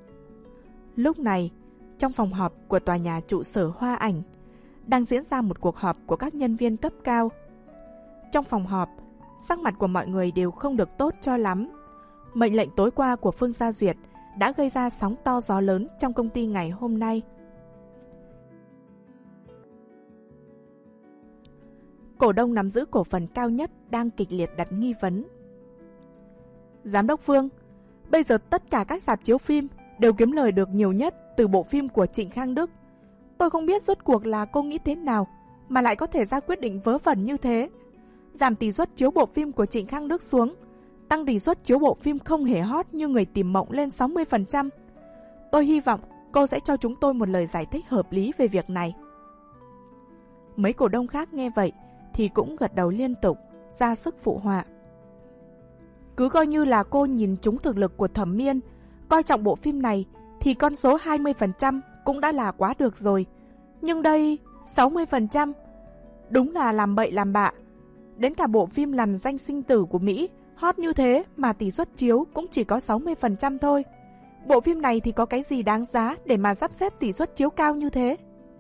Lúc này, trong phòng họp của tòa nhà trụ sở Hoa Ảnh, đang diễn ra một cuộc họp của các nhân viên cấp cao. Trong phòng họp, sắc mặt của mọi người đều không được tốt cho lắm. Mệnh lệnh tối qua của Phương Gia Duyệt đã gây ra sóng to gió lớn trong công ty ngày hôm nay. Cổ đông nắm giữ cổ phần cao nhất đang kịch liệt đặt nghi vấn. Giám đốc Phương, bây giờ tất cả các rạp chiếu phim đều kiếm lời được nhiều nhất từ bộ phim của Trịnh Khang Đức. Tôi không biết rốt cuộc là cô nghĩ thế nào mà lại có thể ra quyết định vớ vẩn như thế. Giảm tỷ suất chiếu bộ phim của Trịnh Khang Đức xuống, tăng tỷ suất chiếu bộ phim không hề hot như Người Tìm Mộng lên sáu mươi phần trăm. Tôi hy vọng cô sẽ cho chúng tôi một lời giải thích hợp lý về việc này. Mấy cổ đông khác nghe vậy thì cũng gật đầu liên tục, ra sức phụ họa. Cứ coi như là cô nhìn trúng thực lực của Thẩm Miên, coi trọng bộ phim này, thì con số hai mươi phần trăm cũng đã là quá được rồi. Nhưng đây, sáu mươi phần trăm, đúng là làm bậy làm bạ. Đến cả bộ phim Lằn Danh Sinh Tử của Mỹ, hot như thế mà tỷ suất chiếu cũng chỉ có sáu mươi phần trăm thôi. Bộ phim này thì có cái gì đáng giá để mà sắp xếp tỷ suất chiếu cao như thế?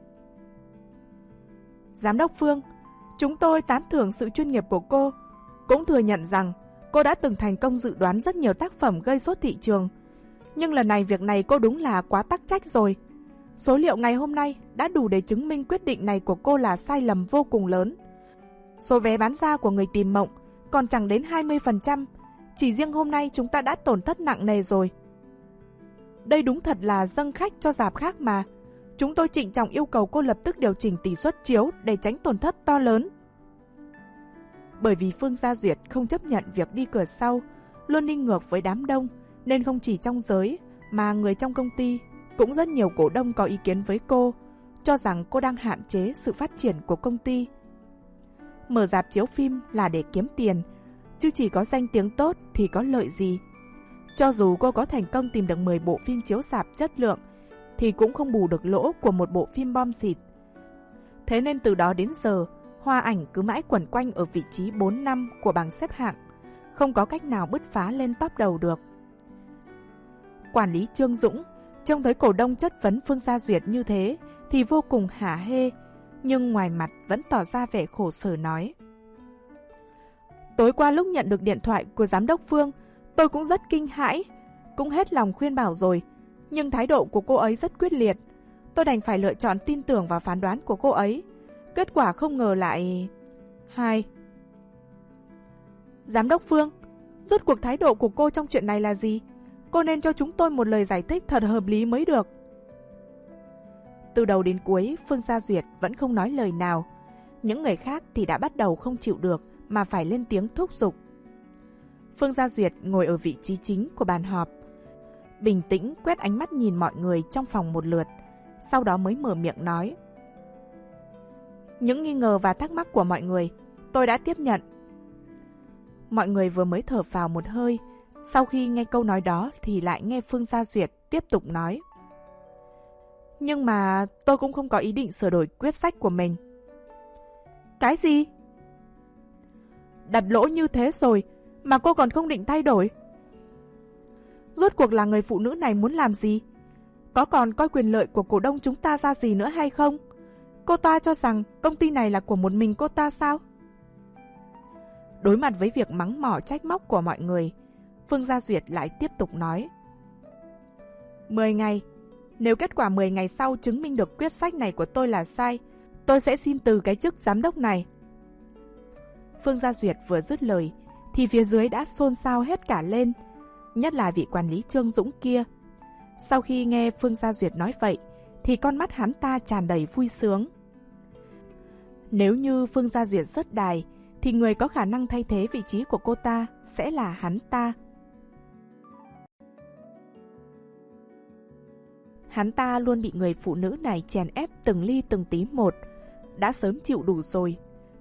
Giám đốc Phương, chúng tôi tán thưởng sự chuyên nghiệp của cô, cũng thừa nhận rằng cô đã từng thành công dự đoán rất nhiều tác phẩm gây sốt thị trường. Nhưng lần này việc này cô đúng là quá tắc trách rồi. Số liệu ngày hôm nay đã đủ để chứng minh quyết định này của cô là sai lầm vô cùng lớn. Số vé bán ra của Người Tìm Mộng còn chẳng đến hai mươi phần trăm. Chỉ riêng hôm nay chúng ta đã tổn thất nặng nề rồi. đây đúng thật là dâng khách cho rạp khác mà. Chúng tôi trịnh trọng yêu cầu cô lập tức điều chỉnh tỷ suất chiếu để tránh tổn thất to lớn. Bởi vì Phương Gia Duyệt không chấp nhận việc đi cửa sau, luôn đi ngược với đám đông, nên không chỉ trong giới mà người trong công ty cũng rất nhiều cổ đông có ý kiến với cô, cho rằng cô đang hạn chế sự phát triển của công ty. Mở rạp chiếu phim là để kiếm tiền, chứ chỉ có danh tiếng tốt thì có lợi gì. Cho dù cô có thành công tìm được mười bộ phim chiếu rạp chất lượng, thì cũng không bù được lỗ của một bộ phim bom xịt. Thế nên từ đó đến giờ, Hoa Ảnh cứ mãi quẩn quanh ở vị trí bốn năm của bảng xếp hạng, không có cách nào bứt phá lên top đầu được. Quản lý Trương Dũng trông thấy cổ đông chất vấn Phương Gia Duyệt như thế thì vô cùng hả hê, nhưng ngoài mặt vẫn tỏ ra vẻ khổ sở nói: Tối qua lúc nhận được điện thoại của giám đốc Phương, tôi cũng rất kinh hãi, cũng hết lòng khuyên bảo rồi, nhưng thái độ của cô ấy rất quyết liệt. Tôi đành phải lựa chọn tin tưởng vào phán đoán của cô ấy. Kết quả không ngờ lại... Hai. Giám đốc Phương, rốt cuộc thái độ của cô trong chuyện này là gì? Cô nên cho chúng tôi một lời giải thích thật hợp lý mới được. Từ đầu đến cuối, Phương Gia Duyệt vẫn không nói lời nào. Những người khác thì đã bắt đầu không chịu được mà phải lên tiếng thúc giục. Phương Gia Duyệt ngồi ở vị trí chính của bàn họp, bình tĩnh quét ánh mắt nhìn mọi người trong phòng một lượt, sau đó mới mở miệng nói: Những nghi ngờ và thắc mắc của mọi người, tôi đã tiếp nhận. Mọi người vừa mới thở phào một hơi, sau khi nghe câu nói đó thì lại nghe Phương Gia Duyệt tiếp tục nói: Nhưng mà tôi cũng không có ý định sửa đổi quyết sách của mình. Cái gì? Đặt lỗ như thế rồi mà cô còn không định thay đổi? Rốt cuộc là người phụ nữ này muốn làm gì? Có còn coi quyền lợi của cổ đông chúng ta ra gì nữa hay không? Cô ta cho rằng công ty này là của một mình cô ta sao? Đối mặt với việc mắng mỏ trách móc của mọi người, Phương Gia Duyệt lại tiếp tục nói: mười ngày. Nếu kết quả mười ngày sau chứng minh được quyết sách này của tôi là sai, tôi sẽ xin từ cái chức giám đốc này. Phương Gia Duyệt vừa dứt lời thì phía dưới đã xôn xao hết cả lên, nhất là vị quản lý Trương Dũng kia. Sau khi nghe Phương Gia Duyệt nói vậy thì con mắt hắn ta tràn đầy vui sướng. Nếu như Phương Gia Duyệt rớt đài thì người có khả năng thay thế vị trí của cô ta sẽ là hắn ta. Hắn ta luôn bị người phụ nữ này chèn ép từng ly từng tí một, đã sớm chịu đủ rồi.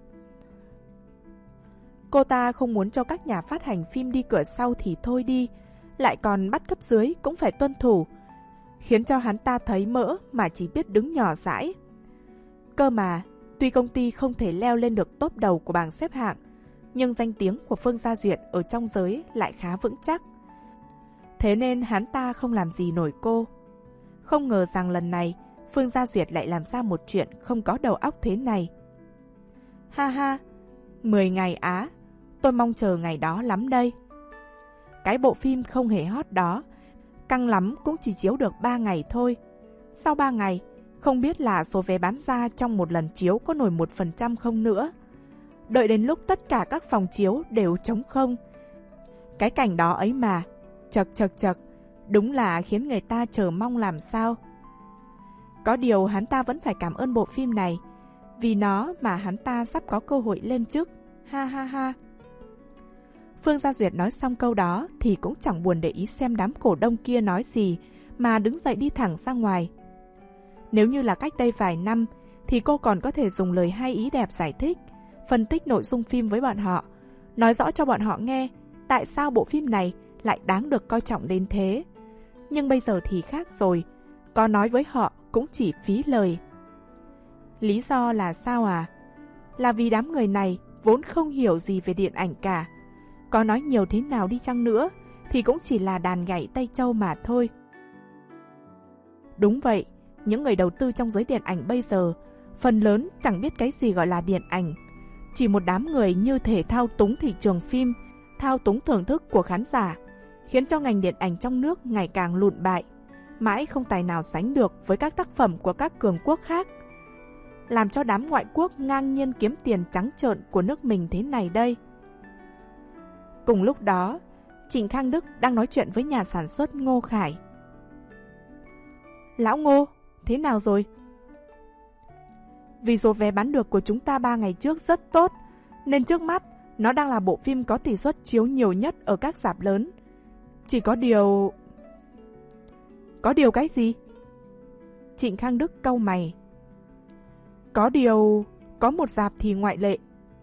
Cô ta không muốn cho các nhà phát hành phim đi cửa sau thì thôi đi, lại còn bắt cấp dưới cũng phải tuân thủ, khiến cho hắn ta thấy mỡ mà chỉ biết đứng nhỏ dãi. Cơ mà, tuy công ty không thể leo lên được top đầu của bảng xếp hạng, nhưng danh tiếng của Phương Gia Duyệt ở trong giới lại khá vững chắc. Thế nên hắn ta không làm gì nổi cô. Không ngờ rằng lần này, Phương Gia Duyệt lại làm ra một chuyện không có đầu óc thế này. Ha ha, mười ngày á, tôi mong chờ ngày đó lắm đây. Cái bộ phim không hề hot đó, căng lắm cũng chỉ chiếu được ba ngày thôi. Sau ba ngày, không biết là số vé bán ra trong một lần chiếu có nổi một phần trăm không nữa. Đợi đến lúc tất cả các phòng chiếu đều trống không. Cái cảnh đó ấy mà, chật chật chật, đúng là khiến người ta chờ mong làm sao. Có điều hắn ta vẫn phải cảm ơn bộ phim này, vì nó mà hắn ta sắp có cơ hội lên chức. Ha ha ha. Phương Gia Duyệt nói xong câu đó thì cũng chẳng buồn để ý xem đám cổ đông kia nói gì, mà đứng dậy đi thẳng ra ngoài. Nếu như là cách đây vài năm thì cô còn có thể dùng lời hay ý đẹp giải thích, phân tích nội dung phim với bọn họ, nói rõ cho bọn họ nghe tại sao bộ phim này lại đáng được coi trọng đến thế. Nhưng bây giờ thì khác rồi, có nói với họ cũng chỉ phí lời. Lý do là sao à? Là vì đám người này vốn không hiểu gì về điện ảnh cả. Có nói nhiều thế nào đi chăng nữa thì cũng chỉ là đàn gảy Tây Châu mà thôi. Đúng vậy, những người đầu tư trong giới điện ảnh bây giờ phần lớn chẳng biết cái gì gọi là điện ảnh. Chỉ một đám người như thể thao túng thị trường phim, thao túng thưởng thức của khán giả, khiến cho ngành điện ảnh trong nước ngày càng lụn bại, mãi không tài nào sánh được với các tác phẩm của các cường quốc khác, làm cho đám ngoại quốc ngang nhiên kiếm tiền trắng trợn của nước mình thế này đây. Cùng lúc đó, Trịnh Khang Đức đang nói chuyện với nhà sản xuất Ngô Khải. Lão Ngô, thế nào rồi? Vì số vé bán được của chúng ta ba ngày trước rất tốt, nên trước mắt nó đang là bộ phim có tỷ suất chiếu nhiều nhất ở các rạp lớn. Chỉ có điều... Có điều cái gì? Trịnh Khang Đức cau mày. Có điều... Có một rạp thì ngoại lệ.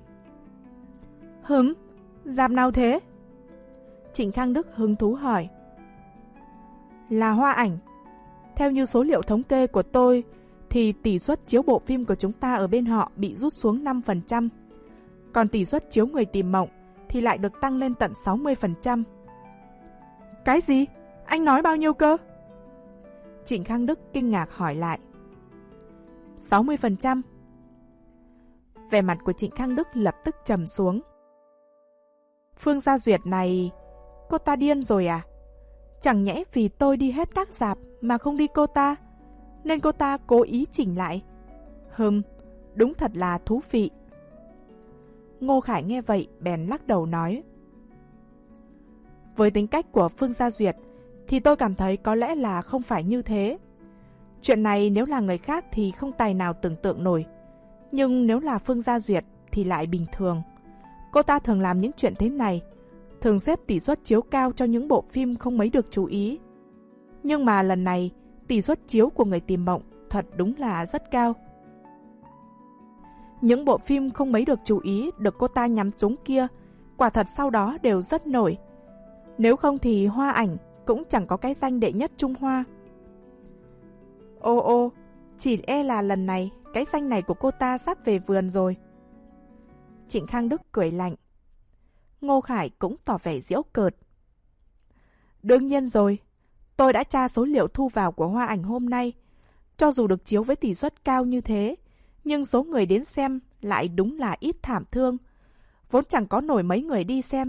Hửm? Rạp nào thế? Trịnh Khang Đức hứng thú hỏi. Là Hoa Ảnh. Theo như số liệu thống kê của tôi, thì tỷ suất chiếu bộ phim của chúng ta ở bên họ bị rút xuống năm phần trăm. Còn tỷ suất chiếu Người Tìm Mộng thì lại được tăng lên tận sáu mươi phần trăm. Cái gì? Anh nói bao nhiêu cơ? Trịnh Khang Đức kinh ngạc hỏi lại. sáu mươi phần trăm. Vẻ mặt của Trịnh Khang Đức lập tức trầm xuống. Phương Gia Duyệt này, cô ta điên rồi à? Chẳng nhẽ vì tôi đi hết các rạp mà không đi cô ta, nên cô ta cố ý chỉnh lại. Hừm, đúng thật là thú vị. Ngô Khải nghe vậy bèn lắc đầu nói. Với tính cách của Phương Gia Duyệt thì tôi cảm thấy có lẽ là không phải như thế. Chuyện này nếu là người khác thì không tài nào tưởng tượng nổi. Nhưng nếu là Phương Gia Duyệt thì lại bình thường. Cô ta thường làm những chuyện thế này, thường xếp tỷ suất chiếu cao cho những bộ phim không mấy được chú ý. Nhưng mà lần này, tỷ suất chiếu của Người Tìm Mộng thật đúng là rất cao. Những bộ phim không mấy được chú ý được cô ta nhắm trúng kia, quả thật sau đó đều rất nổi. Nếu không thì Hoa Ảnh cũng chẳng có cái danh đệ nhất Trung Hoa. Ô ô, chỉ e là lần này cái danh này của cô ta sắp về vườn rồi. Trịnh Khang Đức cười lạnh. Ngô Khải cũng tỏ vẻ giễu cợt. Đương nhiên rồi, tôi đã tra số liệu thu vào của Hoa Ảnh hôm nay. Cho dù được chiếu với tỷ suất cao như thế, nhưng số người đến xem lại đúng là ít thảm thương. Vốn chẳng có nổi mấy người đi xem.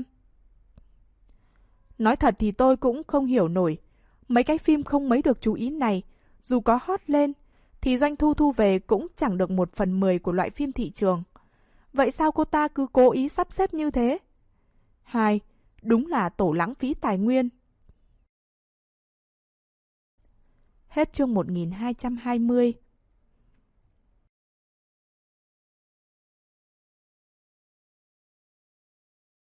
Nói thật thì tôi cũng không hiểu nổi. Mấy cái phim không mấy được chú ý này, dù có hot lên, thì doanh thu thu về cũng chẳng được một phần mười của loại phim thị trường. Vậy sao cô ta cứ cố ý sắp xếp như thế? Hai, đúng là tổ lãng phí tài nguyên. Hết chương một nghìn hai trăm hai mươi.